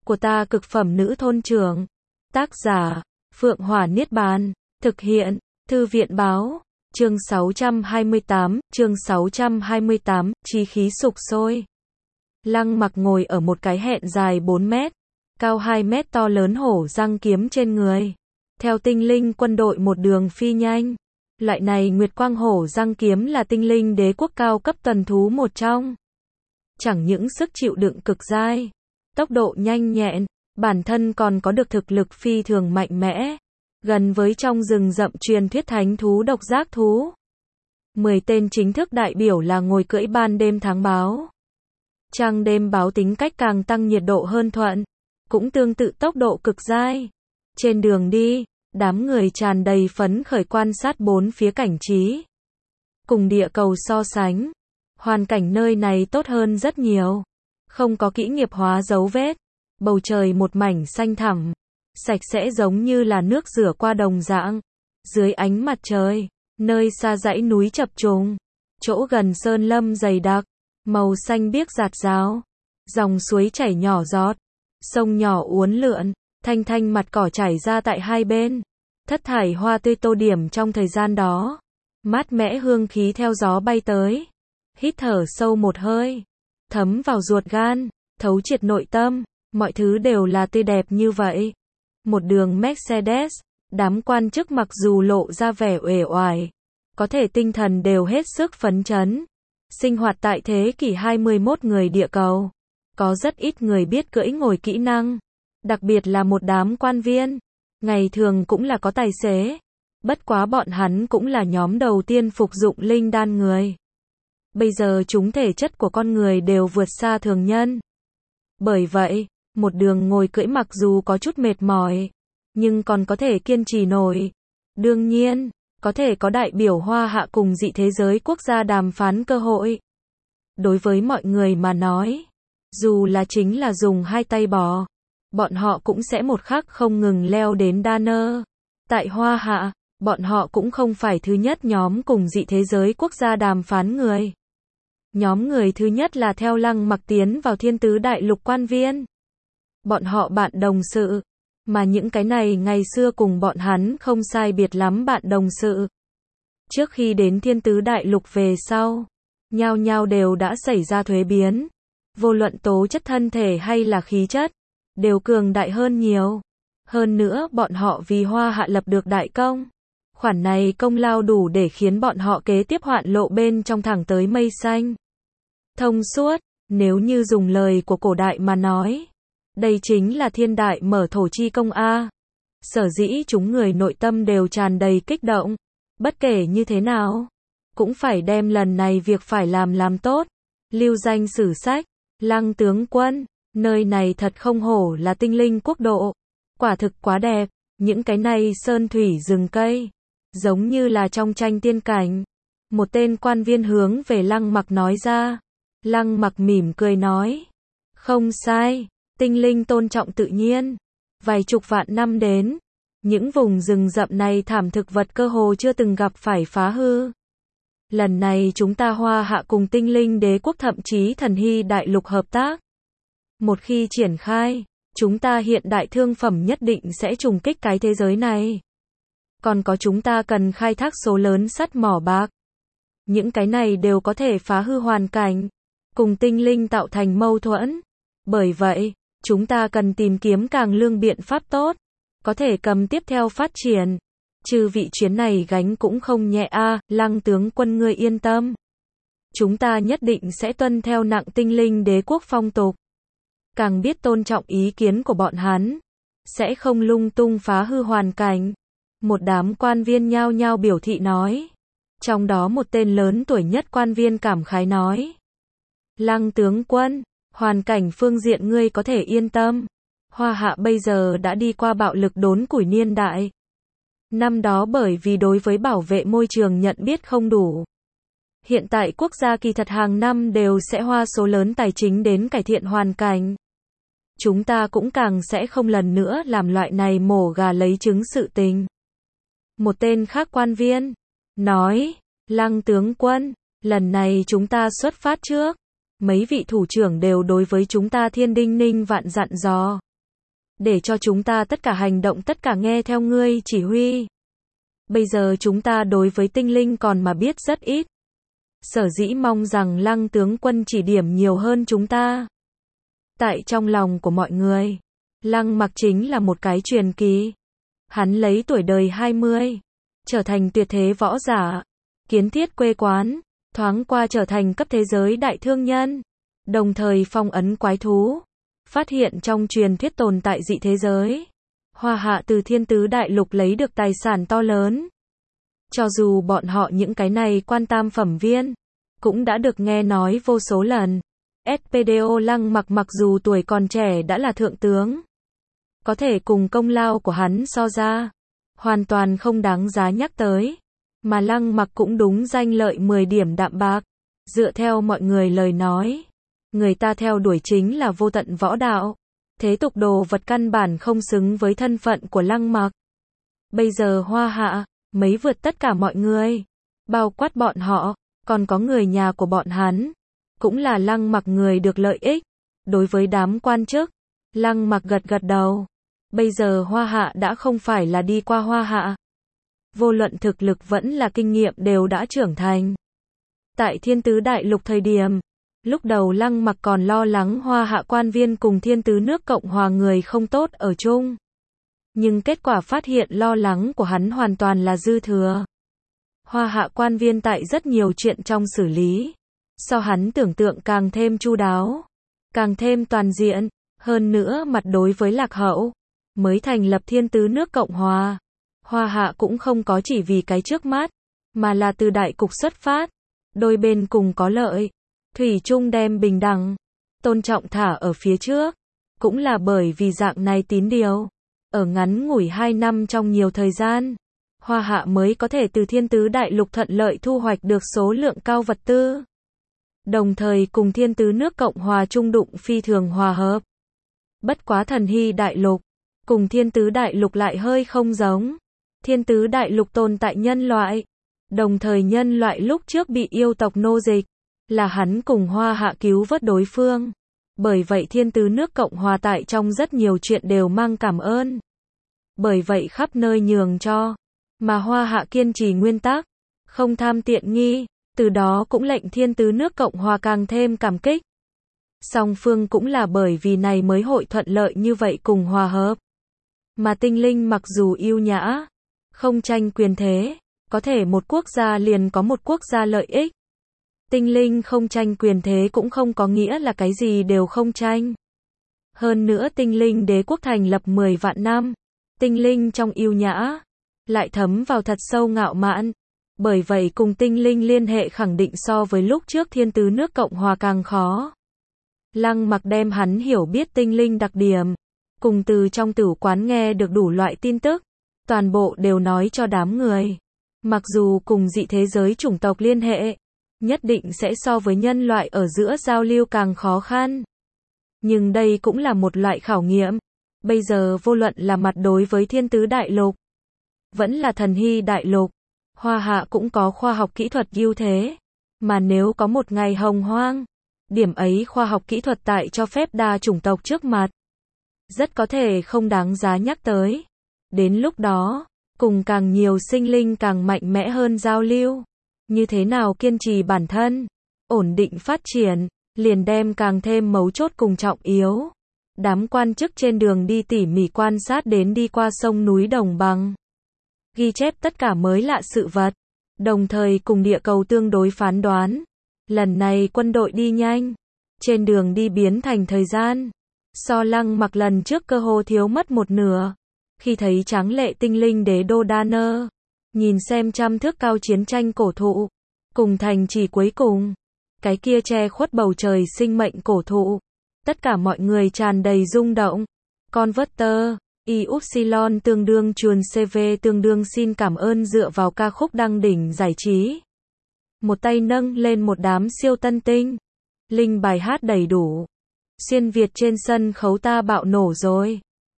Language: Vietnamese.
của ta cực phẩm nữ thôn trưởng. Tác giả, Phượng Hỏa Niết Bàn. Thực hiện, Thư viện Báo. Chương 628, chí khí sục sôi. Lăng Mặc ngồi ở một cái hẹn dài 4 mét, cao 2 mét to lớn hổ răng kiếm trên người. Theo tinh linh quân đội một đường phi nhanh. Loại này Nguyệt Quang hổ răng kiếm là tinh linh đế quốc cao cấp tuần thú một trong. Chẳng những sức chịu đựng cực dai, tốc độ nhanh nhẹn, bản thân còn có được thực lực phi thường mạnh mẽ, gần với trong rừng rậm truyền thuyết thánh thú độc giác thú. 10 tên chính thức đại biểu là ngồi cưỡi ban đêm tháng báo. Trăng đêm báo tính cách càng tăng nhiệt độ hơn thuận, cũng tương tự tốc độ cực dai. Trên đường đi, đám người tràn đầy phấn khởi quan sát bốn phía cảnh trí. Cùng địa cầu so sánh, hoàn cảnh nơi này tốt hơn rất nhiều. Không có kỹ nghiệp hóa dấu vết, bầu trời một mảnh xanh thẳm, sạch sẽ giống như là nước rửa qua đồng dạng. Dưới ánh mặt trời, nơi xa dãy núi chập trùng, chỗ gần sơn lâm dày đặc, màu xanh biếc rạt rào, dòng suối chảy nhỏ giọt, sông nhỏ uốn lượn, thanh thanh mặt cỏ chảy ra tại hai bên, thất thải hoa tươi tô điểm trong thời gian đó. Mát mẻ hương khí theo gió bay tới, hít thở sâu một hơi, thấm vào ruột gan, thấu triệt nội tâm, mọi thứ đều là tươi đẹp như vậy. Một đường Mercedes, đám quan chức mặc dù lộ ra vẻ uể oải, có thể tinh thần đều hết sức phấn chấn. Sinh hoạt tại thế kỷ 21 người địa cầu, có rất ít người biết cưỡi ngồi kỹ năng, đặc biệt là một đám quan viên, ngày thường cũng là có tài xế, bất quá bọn hắn cũng là nhóm đầu tiên phục dụng linh đan người. Bây giờ chúng thể chất của con người đều vượt xa thường nhân. Bởi vậy, một đường ngồi cưỡi mặc dù có chút mệt mỏi, nhưng còn có thể kiên trì nổi. Đương nhiên, có thể có đại biểu Hoa Hạ cùng dị thế giới quốc gia đàm phán cơ hội. Đối với mọi người mà nói, dù là chính là dùng hai tay bò, bọn họ cũng sẽ một khắc không ngừng leo đến đa nơ. Tại Hoa Hạ, bọn họ cũng không phải thứ nhất nhóm cùng dị thế giới quốc gia đàm phán người. Nhóm người thứ nhất là theo Lăng Mặc tiến vào Thiên Tứ Đại Lục quan viên. Bọn họ bạn đồng sự, mà những cái này ngày xưa cùng bọn hắn không sai biệt lắm bạn đồng sự. Trước khi đến Thiên Tứ Đại Lục về sau, nhao nhao đều đã xảy ra thuế biến. Vô luận tố chất thân thể hay là khí chất, đều cường đại hơn nhiều. Hơn nữa bọn họ vì Hoa Hạ lập được đại công. Khoản này công lao đủ để khiến bọn họ kế tiếp hoạn lộ bên trong thẳng tới mây xanh. Thông suốt, nếu như dùng lời của cổ đại mà nói, đây chính là thiên đại mở thổ chi công A. Sở dĩ chúng người nội tâm đều tràn đầy kích động. Bất kể như thế nào, cũng phải đem lần này việc phải làm tốt. Lưu danh sử sách, Lăng tướng quân, nơi này thật không hổ là tinh linh quốc độ. Quả thực quá đẹp, những cái này sơn thủy rừng cây, giống như là trong tranh tiên cảnh. Một tên quan viên hướng về Lăng Mặc nói ra. Lăng Mặc mỉm cười nói, không sai, tinh linh tôn trọng tự nhiên. Vài chục vạn năm đến, những vùng rừng rậm này thảm thực vật cơ hồ chưa từng gặp phải phá hư. Lần này chúng ta Hoa Hạ cùng tinh linh đế quốc thậm chí Thần Hy Đại Lục hợp tác. Một khi triển khai, chúng ta hiện đại thương phẩm nhất định sẽ trùng kích cái thế giới này. Còn có chúng ta cần khai thác số lớn sắt mỏ bạc. Những cái này đều có thể phá hư hoàn cảnh, cùng tinh linh tạo thành mâu thuẫn. Bởi vậy, chúng ta cần tìm kiếm càng lương biện pháp tốt, có thể cầm tiếp theo phát triển. Trừ vị chuyến này gánh cũng không nhẹ a, Lăng tướng quân ngươi yên tâm. Chúng ta nhất định sẽ tuân theo nặng tinh linh đế quốc phong tục. Càng biết tôn trọng ý kiến của bọn hắn, sẽ không lung tung phá hư hoàn cảnh. Một đám quan viên nhao nhao biểu thị nói. Trong đó một tên lớn tuổi nhất quan viên cảm khái nói. Lăng tướng quân, hoàn cảnh phương diện ngươi có thể yên tâm. Hoa Hạ bây giờ đã đi qua bạo lực đốn củi niên đại. Năm đó bởi vì đối với bảo vệ môi trường nhận biết không đủ. Hiện tại quốc gia kỳ thật hàng năm đều sẽ hoa số lớn tài chính đến cải thiện hoàn cảnh. Chúng ta cũng càng sẽ không lần nữa làm loại này mổ gà lấy trứng sự tình. Một tên khác quan viên nói, Lăng tướng quân, lần này chúng ta xuất phát trước. Mấy vị thủ trưởng đều đối với chúng ta thiên đinh ninh vạn dặn dò. để cho chúng ta tất cả hành động tất cả nghe theo ngươi chỉ huy. Bây giờ chúng ta đối với tinh linh còn mà biết rất ít. Sở dĩ mong rằng Lăng tướng quân chỉ điểm nhiều hơn chúng ta. Tại trong lòng của mọi người, Lăng Mặc chính là một cái truyền kỳ. Hắn lấy tuổi đời 20, trở thành tuyệt thế võ giả, kiến thiết quê quán, thoáng qua trở thành cấp thế giới đại thương nhân, đồng thời phong ấn quái thú, phát hiện trong truyền thuyết tồn tại dị thế giới. Hoa Hạ từ Thiên Tứ Đại Lục lấy được tài sản to lớn. Cho dù bọn họ những cái này quan tam phẩm viên, cũng đã được nghe nói vô số lần. SPDO Lăng Mặc mặc dù tuổi còn trẻ đã là thượng tướng, có thể cùng công lao của hắn so ra, hoàn toàn không đáng giá nhắc tới. Mà Lăng Mặc cũng đúng danh lợi 10 điểm đạm bạc. Dựa theo mọi người lời nói, người ta theo đuổi chính là vô tận võ đạo. Thế tục đồ vật căn bản không xứng với thân phận của Lăng Mặc. Bây giờ Hoa Hạ, mấy vượt tất cả mọi người, bao quát bọn họ, còn có người nhà của bọn hắn, cũng là Lăng Mặc người được lợi ích. Đối với đám quan chức, Lăng Mặc gật gật đầu. Bây giờ Hoa Hạ đã không phải là đi qua Hoa Hạ. Vô luận thực lực vẫn là kinh nghiệm đều đã trưởng thành. Tại Thiên Tứ Đại Lục thời điểm, lúc đầu Lăng Mặc còn lo lắng Hoa Hạ quan viên cùng Thiên Tứ nước Cộng Hòa người không tốt ở chung. Nhưng kết quả phát hiện lo lắng của hắn hoàn toàn là dư thừa. Hoa Hạ quan viên tại rất nhiều chuyện trong xử lý, so hắn tưởng tượng càng thêm chu đáo, càng thêm toàn diện, hơn nữa mặt đối với lạc hậu, mới thành lập Thiên Tứ nước Cộng Hòa. Hoa Hạ cũng không có chỉ vì cái trước mắt, mà là từ đại cục xuất phát, đôi bên cùng có lợi, thủy chung đem bình đẳng, tôn trọng thả ở phía trước, cũng là bởi vì dạng này tín điều. Ở ngắn ngủi 2 năm trong nhiều thời gian, Hoa Hạ mới có thể từ Thiên Tứ Đại Lục thuận lợi thu hoạch được số lượng cao vật tư. Đồng thời cùng Thiên Tứ nước Cộng Hòa trung đụng phi thường hòa hợp. Bất quá Thần Hy Đại Lục, cùng Thiên Tứ Đại Lục lại hơi không giống. Thiên Tứ Đại Lục tồn tại nhân loại, đồng thời nhân loại lúc trước bị yêu tộc nô dịch, là hắn cùng Hoa Hạ cứu vớt đối phương. Bởi vậy Thiên Tứ nước Cộng Hòa tại trong rất nhiều chuyện đều mang cảm ơn. Bởi vậy khắp nơi nhường cho, mà Hoa Hạ kiên trì nguyên tắc, không tham tiện nghi, từ đó cũng lệnh Thiên Tứ nước Cộng Hòa càng thêm cảm kích. Song phương cũng là bởi vì này mới hội thuận lợi như vậy cùng hòa hợp. Mà tinh linh mặc dù yêu nhã, không tranh quyền thế, có thể một quốc gia liền có một quốc gia lợi ích. Tinh linh không tranh quyền thế cũng không có nghĩa là cái gì đều không tranh. Hơn nữa tinh linh đế quốc thành lập 10 vạn năm, tinh linh trong yêu nhã, lại thấm vào thật sâu ngạo mạn. Bởi vậy cùng tinh linh liên hệ khẳng định so với lúc trước Thiên Tứ nước Cộng Hòa càng khó. Lăng Mặc đem hắn hiểu biết tinh linh đặc điểm, cùng từ trong tử quán nghe được đủ loại tin tức, toàn bộ đều nói cho đám người. Mặc dù cùng dị thế giới chủng tộc liên hệ, nhất định sẽ so với nhân loại ở giữa giao lưu càng khó khăn. Nhưng đây cũng là một loại khảo nghiệm. Bây giờ vô luận là mặt đối với Thiên Tứ Đại Lục, vẫn là Thần Hy Đại Lục, Hoa Hạ cũng có khoa học kỹ thuật ưu thế. Mà nếu có một ngày hồng hoang, điểm ấy khoa học kỹ thuật tại cho phép đa chủng tộc trước mặt, rất có thể không đáng giá nhắc tới. Đến lúc đó, cùng càng nhiều sinh linh càng mạnh mẽ hơn giao lưu, như thế nào kiên trì bản thân, ổn định phát triển, liền đem càng thêm mấu chốt cùng trọng yếu. Đám quan chức trên đường đi tỉ mỉ quan sát đến đi qua sông núi đồng bằng, ghi chép tất cả mới lạ sự vật, đồng thời cùng địa cầu tương đối phán đoán. Lần này quân đội đi nhanh, trên đường đi biến thành thời gian, so Lăng Mặc lần trước cơ hồ thiếu mất một nửa. Khi thấy tráng lệ tinh linh đế đô Đa Nơ, nhìn xem trăm thước cao chiến tranh cổ thụ, cùng thành trì cuối cùng, cái kia che khuất bầu trời sinh mệnh cổ thụ, tất cả mọi người tràn đầy rung động. Converter, Y-Upsilon tương đương chuồn CV tương đương xin cảm ơn dựa vào ca khúc đăng đỉnh giải trí. Một tay nâng lên một đám siêu tân tinh. Linh bài hát đầy đủ. Xuyên Việt trên sân khấu ta bạo nổ rồi.